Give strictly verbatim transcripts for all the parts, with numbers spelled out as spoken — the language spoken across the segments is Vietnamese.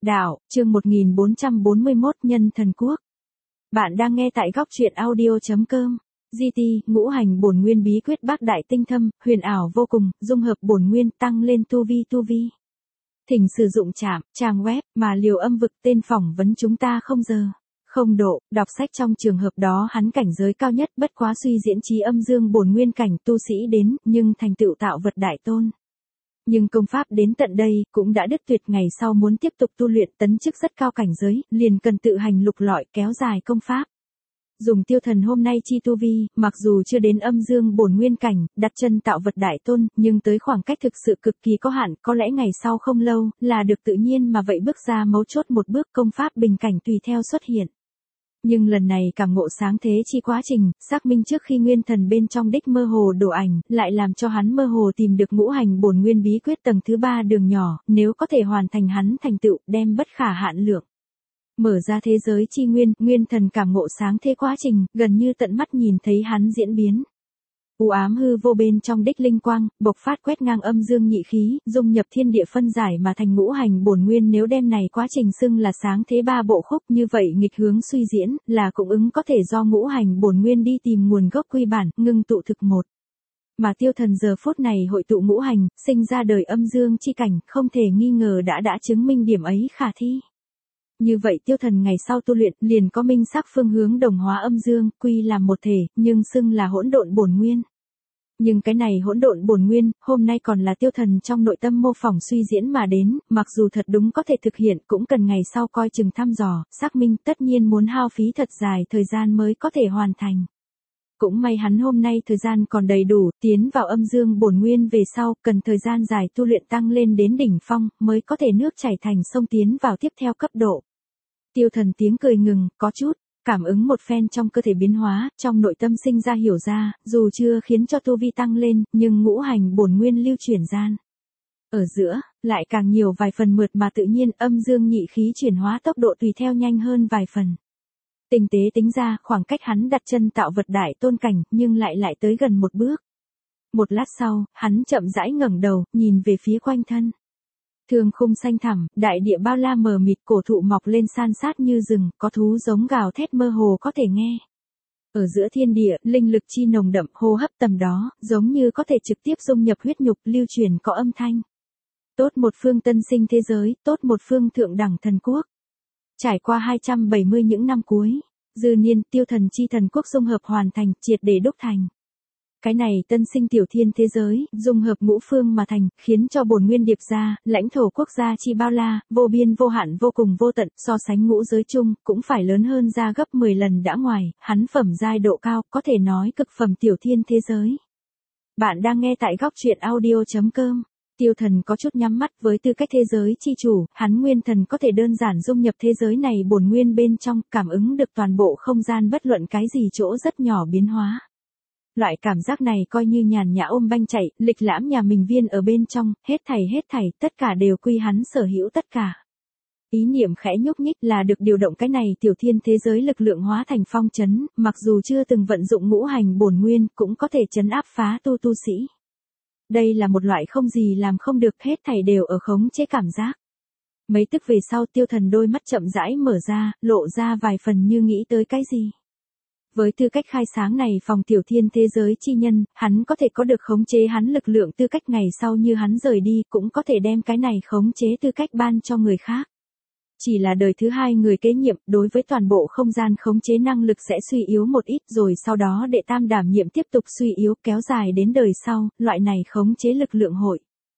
Đạo, chương một nghìn bốn trăm bốn mươi mốt Nhân Thần Quốc. Bạn đang nghe tại góc truyện audio chấm com. giê tê, ngũ hành bổn nguyên bí quyết bác đại tinh thâm, huyền ảo vô cùng, dung hợp bổn nguyên tăng lên tu vi tu vi. Thỉnh sử dụng trạm, trang web, mà liều âm vực tên phỏng vấn chúng ta không giờ. Không độ, đọc sách trong trường hợp đó hắn cảnh giới cao nhất bất quá suy diễn trí âm dương bổn nguyên cảnh tu sĩ đến, nhưng thành tựu tạo vật đại tôn. Nhưng công pháp đến tận đây, cũng đã đứt tuyệt, ngày sau muốn tiếp tục tu luyện tấn chức rất cao cảnh giới, liền cần tự hành lục lọi kéo dài công pháp. Dùng tiêu thần hôm nay chi tu vi, mặc dù chưa đến âm dương bổn nguyên cảnh, đặt chân tạo vật đại tôn, nhưng tới khoảng cách thực sự cực kỳ có hạn, có lẽ ngày sau không lâu, là được tự nhiên mà vậy bước ra mấu chốt một bước công pháp bình cảnh tùy theo xuất hiện. Nhưng lần này cảm ngộ sáng thế chi quá trình, xác minh trước khi nguyên thần bên trong đích mơ hồ đổ ảnh, lại làm cho hắn mơ hồ tìm được ngũ hành bổn nguyên bí quyết tầng thứ ba đường nhỏ, nếu có thể hoàn thành hắn thành tựu, đem bất khả hạn lượng. Mở ra thế giới chi nguyên, nguyên thần cảm ngộ sáng thế quá trình, gần như tận mắt nhìn thấy hắn diễn biến. U ám hư vô bên trong đích linh quang, bộc phát quét ngang âm dương nhị khí, dung nhập thiên địa phân giải mà thành ngũ hành bổn nguyên, nếu đem này quá trình xưng là sáng thế ba bộ khúc, như vậy nghịch hướng suy diễn, là cũng ứng có thể do ngũ hành bổn nguyên đi tìm nguồn gốc quy bản, ngưng tụ thực một. Mà tiêu thần giờ phút này hội tụ ngũ hành, sinh ra đời âm dương chi cảnh, không thể nghi ngờ đã đã chứng minh điểm ấy khả thi. Như vậy tiêu thần ngày sau tu luyện, liền có minh xác phương hướng đồng hóa âm dương, quy làm một thể, nhưng xưng là hỗn độn bổn nguyên. Nhưng cái này hỗn độn bổn nguyên, hôm nay còn là tiêu thần trong nội tâm mô phỏng suy diễn mà đến, mặc dù thật đúng có thể thực hiện, cũng cần ngày sau coi chừng thăm dò, xác minh, tất nhiên muốn hao phí thật dài thời gian mới có thể hoàn thành. Cũng may hắn hôm nay thời gian còn đầy đủ, tiến vào âm dương bổn nguyên về sau, cần thời gian dài tu luyện tăng lên đến đỉnh phong, mới có thể nước chảy thành sông tiến vào tiếp theo cấp độ. Tiêu thần tiếng cười ngừng, có chút cảm ứng một phen trong cơ thể biến hóa, trong nội tâm sinh ra hiểu ra, dù chưa khiến cho tu vi tăng lên, nhưng ngũ hành bổn nguyên lưu chuyển gian. Ở giữa, lại càng nhiều vài phần mượt mà tự nhiên, âm dương nhị khí chuyển hóa tốc độ tùy theo nhanh hơn vài phần. Tinh tế tính ra, khoảng cách hắn đặt chân tạo vật đại tôn cảnh, nhưng lại lại tới gần một bước. Một lát sau, hắn chậm rãi ngẩng đầu, nhìn về phía quanh thân. Thương khung xanh thẳm, đại địa bao la mờ mịt, cổ thụ mọc lên san sát như rừng, có thú giống gào thét mơ hồ có thể nghe. Ở giữa thiên địa, linh lực chi nồng đậm, hô hấp tầm đó, giống như có thể trực tiếp dung nhập huyết nhục, lưu truyền có âm thanh. Tốt một phương tân sinh thế giới, tốt một phương thượng đẳng thần quốc. Trải qua hai trăm bảy mươi những năm cuối, dư niên, tiêu thần chi thần quốc dung hợp hoàn thành, triệt để đúc thành. Cái này tân sinh tiểu thiên thế giới, dung hợp ngũ phương mà thành, khiến cho bổn nguyên điệp ra, lãnh thổ quốc gia chi bao la, vô biên vô hạn vô cùng vô tận, so sánh ngũ giới chung, cũng phải lớn hơn ra gấp mười lần đã ngoài, hắn phẩm giai độ cao, có thể nói cực phẩm tiểu thiên thế giới. Bạn đang nghe tại góc truyện audio chấm com. Tiêu thần có chút nhắm mắt, với tư cách thế giới chi chủ, hắn nguyên thần có thể đơn giản dung nhập thế giới này bổn nguyên bên trong, cảm ứng được toàn bộ không gian bất luận cái gì chỗ rất nhỏ biến hóa. Loại cảm giác này coi như nhàn nhã ôm banh chạy, lịch lãm nhà mình viên ở bên trong, hết thảy hết thảy, tất cả đều quy hắn sở hữu tất cả. Ý niệm khẽ nhúc nhích là được điều động cái này tiểu thiên thế giới lực lượng hóa thành phong trấn, mặc dù chưa từng vận dụng ngũ hành bổn nguyên, cũng có thể trấn áp phá tu tu sĩ. Đây là một loại không gì làm không được, hết thảy đều ở khống chế cảm giác. Mấy tức về sau tiêu thần đôi mắt chậm rãi mở ra, lộ ra vài phần như nghĩ tới cái gì. Với tư cách khai sáng này phòng tiểu thiên thế giới chi nhân, hắn có thể có được khống chế hắn lực lượng tư cách, ngày sau như hắn rời đi, cũng có thể đem cái này khống chế tư cách ban cho người khác. Chỉ là đời thứ hai người kế nhiệm, đối với toàn bộ không gian khống chế năng lực sẽ suy yếu một ít, rồi sau đó đệ tam đảm nhiệm tiếp tục suy yếu, kéo dài đến đời sau, loại này khống chế lực lượng hội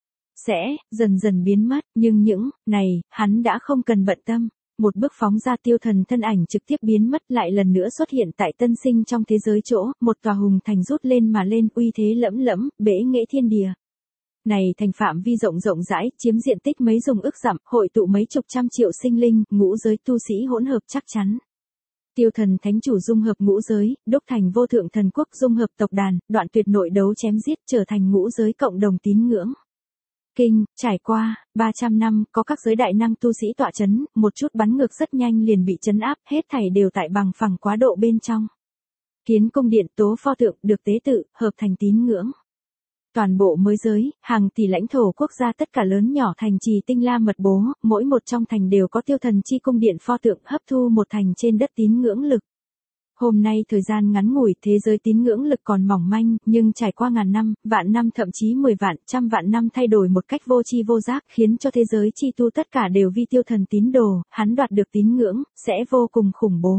sẽ dần dần biến mất, nhưng những này, hắn đã không cần bận tâm. Một bước phóng ra, tiêu thần thân ảnh trực tiếp biến mất, lại lần nữa xuất hiện tại tân sinh trong thế giới chỗ, một tòa hùng thành rút lên mà lên, uy thế lẫm lẫm, bể nghệ thiên địa. Này thành phạm vi rộng rộng rãi, chiếm diện tích mấy dùng ức dặm, hội tụ mấy chục trăm triệu sinh linh, ngũ giới tu sĩ hỗn hợp chắc chắn. Tiêu thần thánh chủ dung hợp ngũ giới, đúc thành vô thượng thần quốc, dung hợp tộc đàn, đoạn tuyệt nội đấu chém giết, trở thành ngũ giới cộng đồng tín ngưỡng. Kinh, trải qua ba trăm năm, có các giới đại năng tu sĩ tọa chấn, một chút bắn ngược rất nhanh liền bị chấn áp, hết thảy đều tại bằng phẳng quá độ bên trong. Kiến cung điện, tố pho tượng, được tế tự, hợp thành tín ngưỡng. Toàn bộ mới giới, hàng tỷ lãnh thổ quốc gia tất cả lớn nhỏ thành trì tinh la mật bố, mỗi một trong thành đều có tiêu thần chi cung điện pho tượng hấp thu một thành trên đất tín ngưỡng lực. Hôm nay thời gian ngắn ngủi thế giới tín ngưỡng lực còn mỏng manh, nhưng trải qua ngàn năm, vạn năm thậm chí mười vạn, trăm vạn năm thay đổi một cách vô tri vô giác, khiến cho thế giới chi tu tất cả đều vi tiêu thần tín đồ, hắn đoạt được tín ngưỡng, sẽ vô cùng khủng bố.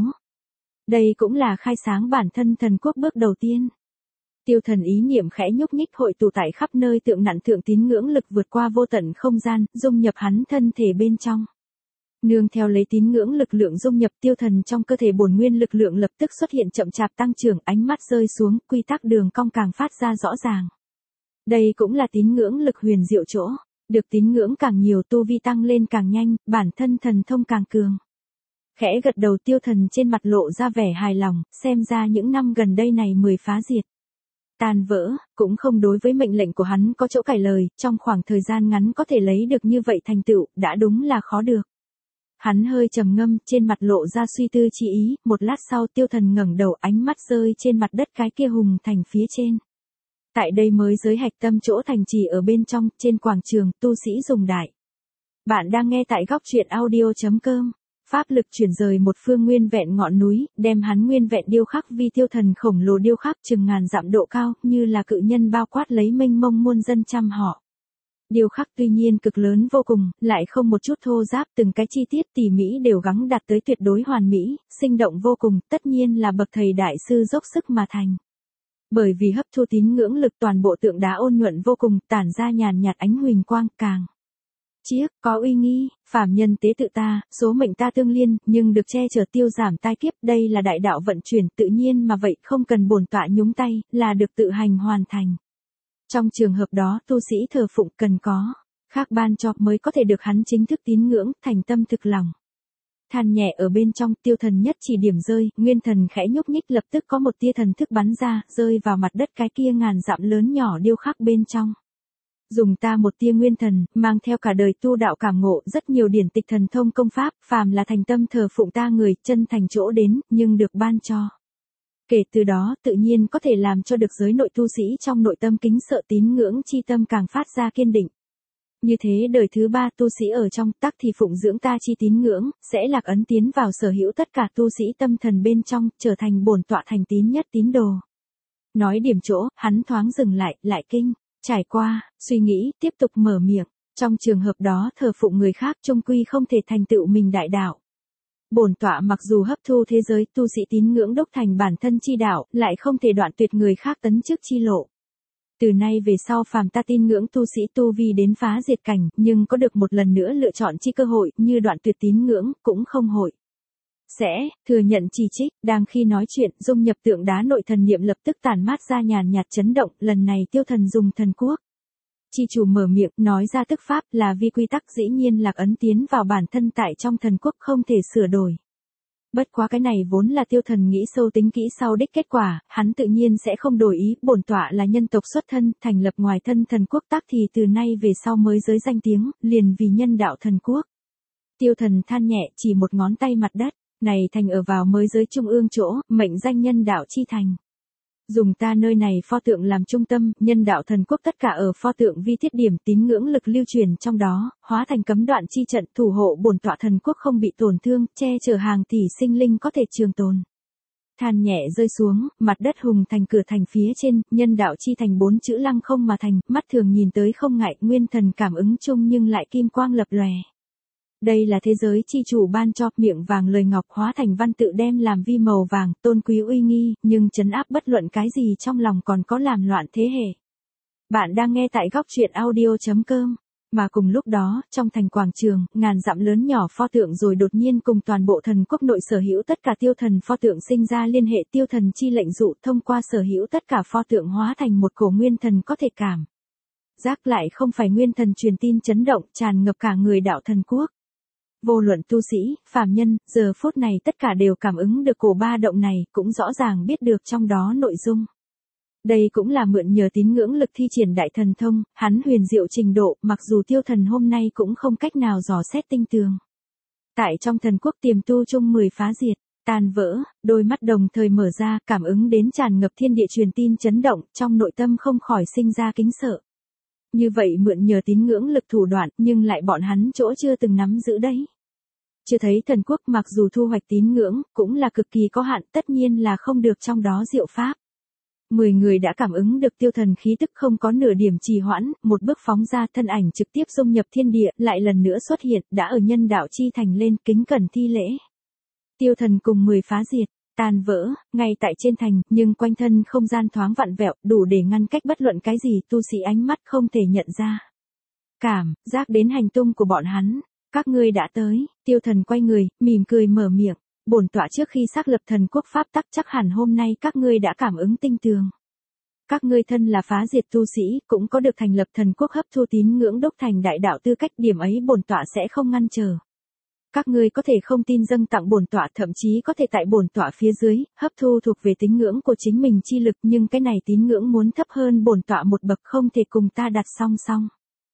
Đây cũng là khai sáng bản thân thần quốc bước đầu tiên. Tiêu thần ý niệm khẽ nhúc nhích hội tụ tại khắp nơi tượng nặn thượng tín ngưỡng lực vượt qua vô tận không gian, dung nhập hắn thân thể bên trong. Nương theo lấy tín ngưỡng lực lượng dung nhập tiêu thần trong cơ thể bổn nguyên lực lượng lập tức xuất hiện chậm chạp tăng trưởng, ánh mắt rơi xuống, quy tắc đường cong càng phát ra rõ ràng. Đây cũng là tín ngưỡng lực huyền diệu chỗ, được tín ngưỡng càng nhiều tu vi tăng lên càng nhanh, bản thân thần thông càng cường. Khẽ gật đầu tiêu thần trên mặt lộ ra vẻ hài lòng, xem ra những năm gần đây này mười phá diệt. Tan vỡ, cũng không đối với mệnh lệnh của hắn có chỗ cải lời, trong khoảng thời gian ngắn có thể lấy được như vậy thành tựu, đã đúng là khó được. Hắn hơi trầm ngâm, trên mặt lộ ra suy tư chi ý, một lát sau tiêu thần ngẩng đầu ánh mắt rơi trên mặt đất cái kia hùng thành phía trên. Tại đây mới giới hạch tâm chỗ thành trì ở bên trong, trên quảng trường, tu sĩ dùng đại. Bạn đang nghe tại góc truyện audio chấm com. Pháp lực chuyển rời một phương nguyên vẹn ngọn núi, đem hắn nguyên vẹn điêu khắc vi tiêu thần khổng lồ điêu khắc chừng ngàn dặm độ cao, như là cự nhân bao quát lấy mênh mông muôn dân trăm họ. Điêu khắc tuy nhiên cực lớn vô cùng, lại không một chút thô ráp, từng cái chi tiết tỉ mỉ đều gắng đạt tới tuyệt đối hoàn mỹ, sinh động vô cùng, tất nhiên là bậc thầy đại sư dốc sức mà thành. Bởi vì hấp thu tín ngưỡng lực toàn bộ tượng đá ôn nhuận vô cùng, tản ra nhàn nhạt ánh huỳnh quang, càng chiếc, có uy nghi, phàm nhân tế tự ta, số mệnh ta tương liên, nhưng được che chở tiêu giảm tai kiếp, đây là đại đạo vận chuyển tự nhiên mà vậy, không cần bổn tọa nhúng tay, là được tự hành hoàn thành. Trong trường hợp đó, tu sĩ thờ phụng cần có khác ban cho mới có thể được hắn chính thức tín ngưỡng, thành tâm thực lòng. Than nhẹ ở bên trong, tiêu thần nhất chỉ điểm rơi, nguyên thần khẽ nhúc nhích lập tức có một tia thần thức bắn ra, rơi vào mặt đất cái kia ngàn dặm lớn nhỏ điêu khắc bên trong. Dùng ta một tia nguyên thần, mang theo cả đời tu đạo cảm ngộ rất nhiều điển tịch thần thông công pháp, phàm là thành tâm thờ phụng ta người, chân thành chỗ đến, nhưng được ban cho. Kể từ đó tự nhiên có thể làm cho được giới nội tu sĩ trong nội tâm kính sợ tín ngưỡng chi tâm càng phát ra kiên định. Như thế đời thứ ba tu sĩ ở trong tắc thì phụng dưỡng ta chi tín ngưỡng, sẽ lạc ấn tiến vào sở hữu tất cả tu sĩ tâm thần bên trong, trở thành bổn tọa thành tín nhất tín đồ. Nói điểm chỗ, hắn thoáng dừng lại, lại kinh. Trải qua, suy nghĩ, tiếp tục mở miệng, trong trường hợp đó thờ phụng người khác chung quy không thể thành tựu mình đại đạo. Bổn tọa mặc dù hấp thu thế giới tu sĩ tín ngưỡng đúc thành bản thân chi đạo, lại không thể đoạn tuyệt người khác tấn trước chi lộ. Từ nay về sau phàm ta tin ngưỡng tu sĩ tu vi đến phá diệt cảnh, nhưng có được một lần nữa lựa chọn chi cơ hội, như đoạn tuyệt tín ngưỡng, cũng không hội. Sẽ, thừa nhận chỉ trích, đang khi nói chuyện, dung nhập tượng đá nội thần niệm lập tức tản mát ra nhàn nhạt chấn động, lần này tiêu thần dùng thần quốc. Chi chủ mở miệng, nói ra tức pháp là vi quy tắc dĩ nhiên lạc ấn tiến vào bản thân tại trong thần quốc không thể sửa đổi. Bất quá cái này vốn là tiêu thần nghĩ sâu tính kỹ sau đích kết quả, hắn tự nhiên sẽ không đổi ý, bổn tọa là nhân tộc xuất thân, thành lập ngoài thân thần quốc tác thì từ nay về sau mới giới danh tiếng, liền vì nhân đạo thần quốc. Tiêu thần than nhẹ chỉ một ngón tay mặt đất. Này thành ở vào mới giới trung ương chỗ, mệnh danh nhân đạo chi thành. Dùng ta nơi này pho tượng làm trung tâm, nhân đạo thần quốc tất cả ở pho tượng vi thiết điểm tín ngưỡng lực lưu truyền trong đó, hóa thành cấm đoạn chi trận thủ hộ bổn tọa thần quốc không bị tổn thương, che chở hàng tỷ sinh linh có thể trường tồn. Than nhẹ rơi xuống, mặt đất hùng thành cửa thành phía trên, nhân đạo chi thành bốn chữ lăng không mà thành, mắt thường nhìn tới không ngại, nguyên thần cảm ứng chung nhưng lại kim quang lập lòe. Đây là thế giới chi chủ ban cho, miệng vàng lời ngọc hóa thành văn tự đem làm vi màu vàng, tôn quý uy nghi, nhưng trấn áp bất luận cái gì trong lòng còn có làm loạn thế hệ. Bạn đang nghe tại góc truyện audio chấm com. Mà cùng lúc đó, trong thành quảng trường, ngàn dặm lớn nhỏ pho tượng rồi đột nhiên cùng toàn bộ thần quốc nội sở hữu tất cả tiêu thần pho tượng sinh ra liên hệ tiêu thần chi lệnh dụ thông qua sở hữu tất cả pho tượng hóa thành một cổ nguyên thần có thể cảm. Giác lại không phải nguyên thần truyền tin chấn động tràn ngập cả người đạo thần quốc. Vô luận tu sĩ, phàm nhân, giờ phút này tất cả đều cảm ứng được cổ ba động này, cũng rõ ràng biết được trong đó nội dung. Đây cũng là mượn nhờ tín ngưỡng lực thi triển đại thần thông, hắn huyền diệu trình độ, mặc dù tiêu thần hôm nay cũng không cách nào dò xét tinh tường. Tại trong thần quốc tiềm tu chung mười phá diệt, tan vỡ, đôi mắt đồng thời mở ra, cảm ứng đến tràn ngập thiên địa truyền tin chấn động, trong nội tâm không khỏi sinh ra kính sợ. Như vậy mượn nhờ tín ngưỡng lực thủ đoạn, nhưng lại bọn hắn chỗ chưa từng nắm giữ đấy. Chưa thấy thần quốc mặc dù thu hoạch tín ngưỡng, cũng là cực kỳ có hạn, tất nhiên là không được trong đó diệu pháp. Mười người đã cảm ứng được tiêu thần khí tức không có nửa điểm trì hoãn, một bước phóng ra, thân ảnh trực tiếp dung nhập thiên địa, lại lần nữa xuất hiện, đã ở nhân đạo chi thành lên, kính cẩn thi lễ. Tiêu thần cùng mười phá diệt, tan vỡ, ngay tại trên thành, nhưng quanh thân không gian thoáng vặn vẹo, đủ để ngăn cách bất luận cái gì tu sĩ ánh mắt không thể nhận ra. Cảm, giác đến hành tung của bọn hắn, các ngươi đã tới, tiêu thần quay người, mỉm cười mở miệng. Bổn tọa trước khi xác lập thần quốc pháp tắc chắc hẳn hôm nay các ngươi đã cảm ứng tinh tường. Các ngươi thân là phá diệt tu sĩ, cũng có được thành lập thần quốc hấp thu tín ngưỡng đúc thành đại đạo tư cách, điểm ấy bổn tọa sẽ không ngăn trở. Các ngươi có thể không tin dâng tặng bổn tọa, thậm chí có thể tại bổn tọa phía dưới, hấp thu thuộc về tín ngưỡng của chính mình chi lực, nhưng cái này tín ngưỡng muốn thấp hơn bổn tọa một bậc không thể cùng ta đặt song song.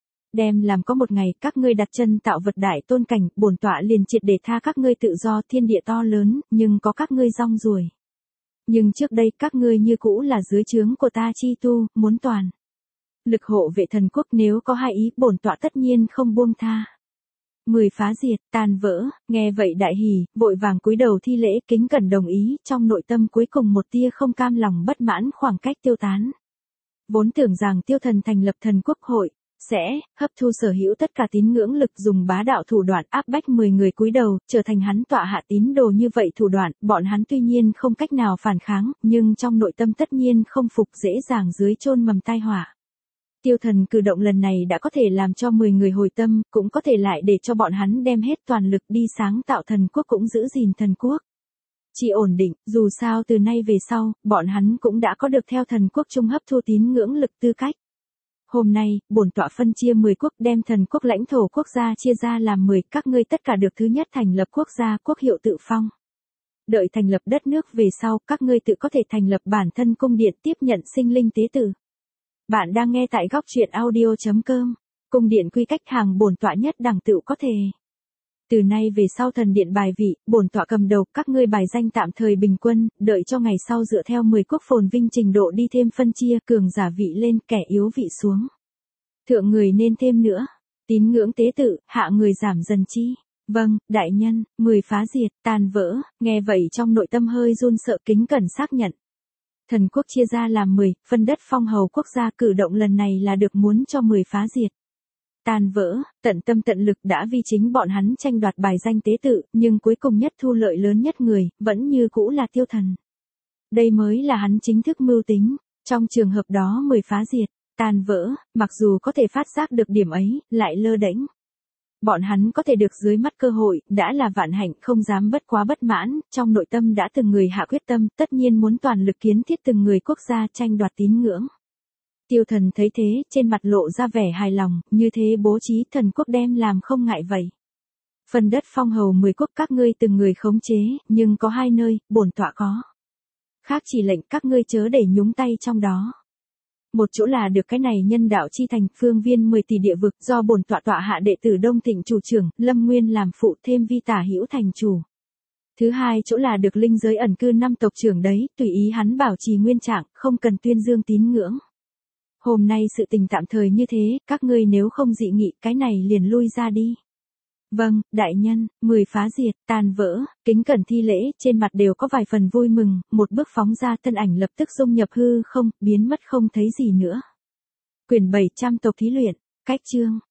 Đem làm có một ngày các ngươi đặt chân tạo vật đại tôn cảnh, bổn tọa liền triệt để tha các ngươi tự do, thiên địa to lớn, nhưng có các ngươi rong ruổi. Nhưng trước đây các ngươi như cũ là dưới trướng của ta chi tu, muốn toàn lực hộ vệ thần quốc, nếu có hai ý, bổn tọa tất nhiên không buông tha. Mười phá diệt, tan vỡ, nghe vậy đại hỉ, vội vàng cúi đầu thi lễ, kính cẩn đồng ý, trong nội tâm cuối cùng một tia không cam lòng bất mãn khoảng cách tiêu tán. Vốn tưởng rằng tiêu thần thành lập thần quốc hội sẽ hấp thu sở hữu tất cả tín ngưỡng lực, dùng bá đạo thủ đoạn áp bách mười người cúi đầu, trở thành hắn tọa hạ tín đồ, như vậy thủ đoạn, bọn hắn tuy nhiên không cách nào phản kháng, nhưng trong nội tâm tất nhiên không phục, dễ dàng dưới chôn mầm tai họa. Tiêu thần cử động lần này đã có thể làm cho mười người hồi tâm, cũng có thể lại để cho bọn hắn đem hết toàn lực đi sáng tạo thần quốc, cũng giữ gìn thần quốc chỉ ổn định, dù sao từ nay về sau, bọn hắn cũng đã có được theo thần quốc trung hấp thu tín ngưỡng lực tư cách. Hôm nay, bổn tọa phân chia mười quốc, đem thần quốc lãnh thổ quốc gia chia ra làm mười, các ngươi tất cả được thứ nhất thành lập quốc gia, quốc hiệu tự phong. Đợi thành lập đất nước về sau, các ngươi tự có thể thành lập bản thân cung điện, tiếp nhận sinh linh tế tự. Bạn đang nghe tại góc truyện audio chấm com. Cung điện quy cách hàng bổn tọa nhất đẳng tự có thể. Từ nay về sau thần điện bài vị, bổn tọa cầm đầu, các ngươi bài danh tạm thời bình quân, đợi cho ngày sau dựa theo mười quốc phồn vinh trình độ đi thêm phân chia, cường giả vị lên, kẻ yếu vị xuống. Thượng người nên thêm nữa, tín ngưỡng tế tự, hạ người giảm dần chi. Vâng, đại nhân, mười phá diệt, tan vỡ, nghe vậy trong nội tâm hơi run sợ, kính cẩn xác nhận. Thần quốc chia ra làm mười, phân đất phong hầu quốc gia, cử động lần này là được muốn cho mười phá diệt. Tan vỡ, tận tâm tận lực đã vì chính bọn hắn tranh đoạt bài danh tế tự, nhưng cuối cùng nhất thu lợi lớn nhất người, vẫn như cũ là tiêu thần. Đây mới là hắn chính thức mưu tính, trong trường hợp đó mười phá diệt, tan vỡ, mặc dù có thể phát giác được điểm ấy, lại lơ đễnh. Bọn hắn có thể được dưới mắt cơ hội, đã là vạn hạnh, không dám bất quá bất mãn, trong nội tâm đã từng người hạ quyết tâm, tất nhiên muốn toàn lực kiến thiết từng người quốc gia tranh đoạt tín ngưỡng. Tiêu thần thấy thế, trên mặt lộ ra vẻ hài lòng, như thế bố trí thần quốc đem làm không ngại vậy. Phần đất phong hầu mười quốc các ngươi từng người khống chế, nhưng có hai nơi, bổn tọa có. Khác chỉ lệnh các ngươi chớ để nhúng tay trong đó. Một chỗ là được cái này nhân đạo chi thành, phương viên mười tỷ địa vực, do bổn tọa tọa hạ đệ tử Đông Thịnh chủ trưởng, Lâm Nguyên làm phụ, thêm Vi Tả Hữu thành chủ. Thứ hai chỗ là được linh giới ẩn cư năm tộc trưởng đấy, tùy ý hắn bảo trì nguyên trạng, không cần tuyên dương tín ngưỡng. Hôm nay sự tình tạm thời như thế, các ngươi nếu không dị nghị, cái này liền lui ra đi. Vâng, đại nhân, mười phá diệt, tan vỡ, kính cẩn thi lễ, trên mặt đều có vài phần vui mừng, một bước phóng ra, thân ảnh lập tức dung nhập hư không, biến mất không thấy gì nữa. Quyển bảy trăm tộc thí luyện, cách chương.